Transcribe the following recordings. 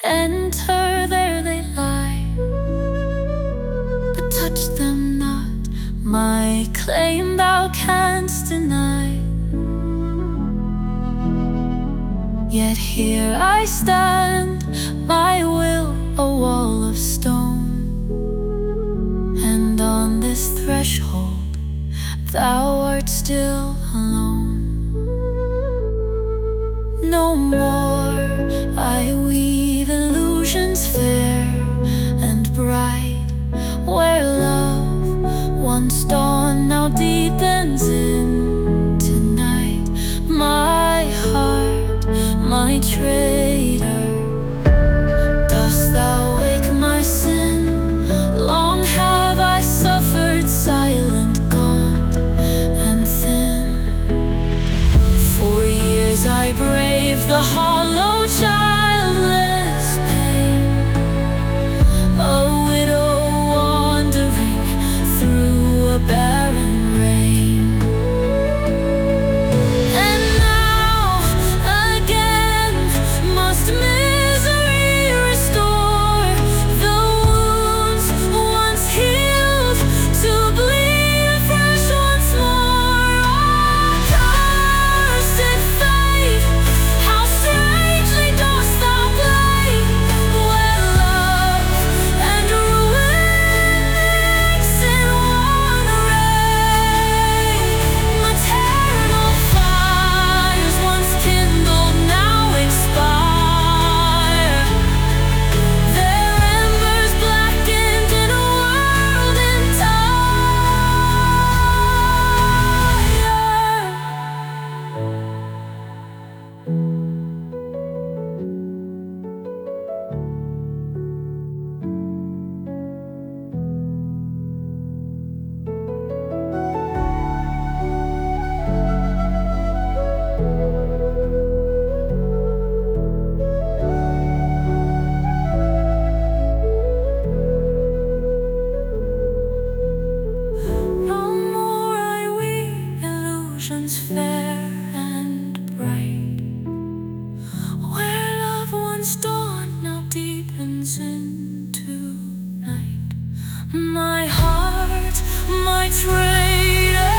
enter, there they lie, but touch them not. My claim thou canst deny. Yet here I stand, my will a wall of stone, and on this threshold thou art still alone. No more I weave illusions fair and bright, where love once dawned now deepens into night. My heart, my traitor, dost thou wake my sin? Long have I suffered, silent, gaunt, and thin. For years I braved the hollow, childless pain, a widow wandering through a barren reign. And now again must misery restore the wounds once healed, to bleed afresh once more. Oh, cursed fate, how strangely dost thou play, where love and ruin mix in one array. Maternal fires once kindled now expire, their embers blackened in a world entire. No more I weave illusions fair and bright, where love once dawned now deepens into night. My heart, my traitor,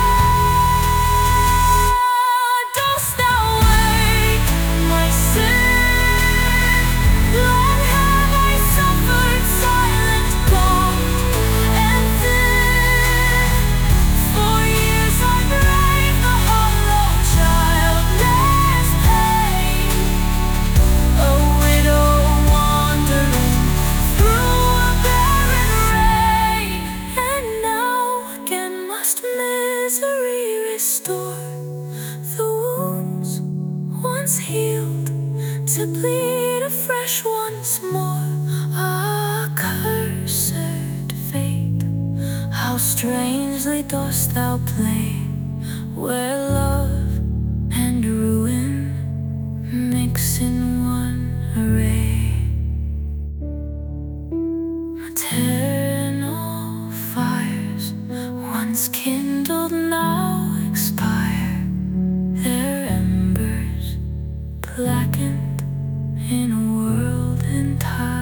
dost thou wake my sin? Long have I suffered, silent, gaunt, and thin. For years I braved the hollow, childless pain, a widow wandering through a barren reign. And now again must misery restore the wounds once healed, to bleed afresh once more. Accursed fate, how strangely dost thou play, where love and ruin mix in one array. Eternal fires once kindled now expire, their embers blackened in a world entire.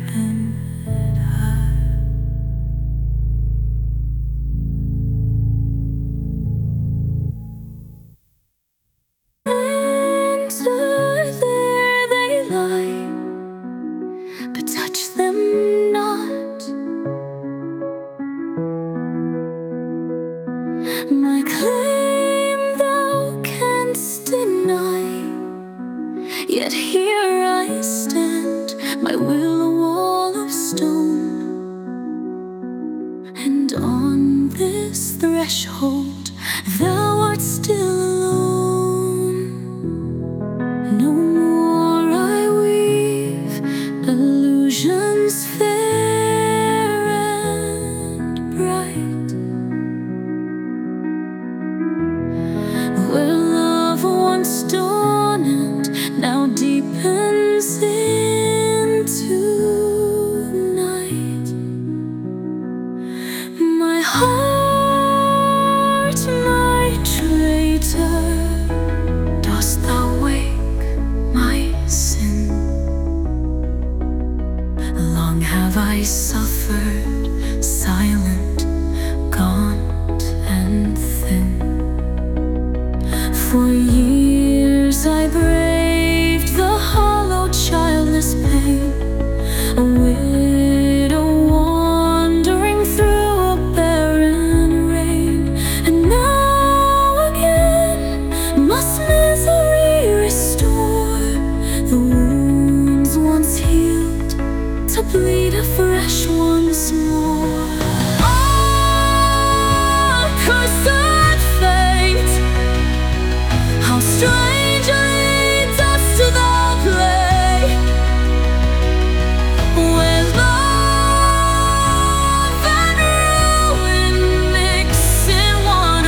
Enter, there they lie, but touch them not. My claim thou canst deny. Yet here I stand, my will a wall of stone, and on this threshold thou art still alone. No more I weave illusions fair and bright, where love once dawned and now deepens into night. My heart, long have I suffered, silent, gaunt and thin. For years I braved the hollow, childless pain, a widow wandering through a barren reign. And now again must misery restore the wounds once healed, to bleed afresh once more. Ah, cursed fate, how strangely dost thou play, where love and ruin mix in one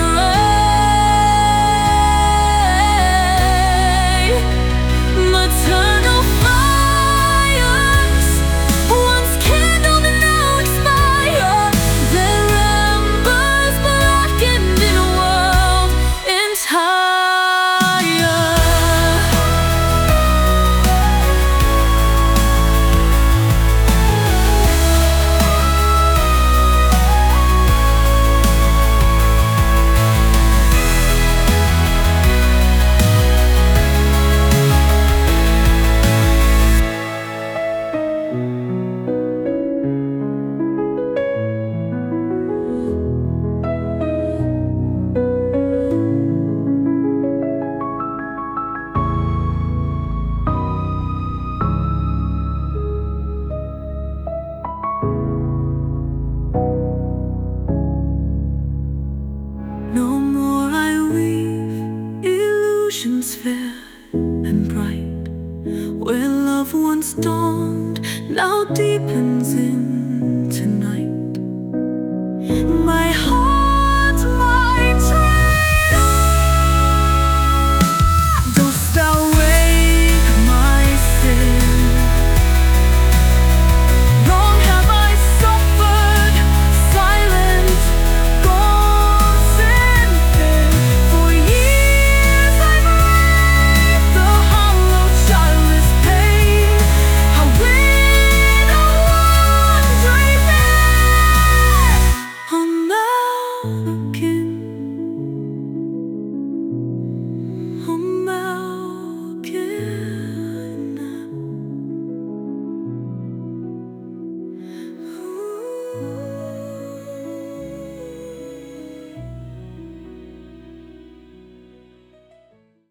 array. Maternal fires, once kindled and now expire, their embers blackened in a world entire. No more I weave illusions fair and bright, where love once dawned now deepens in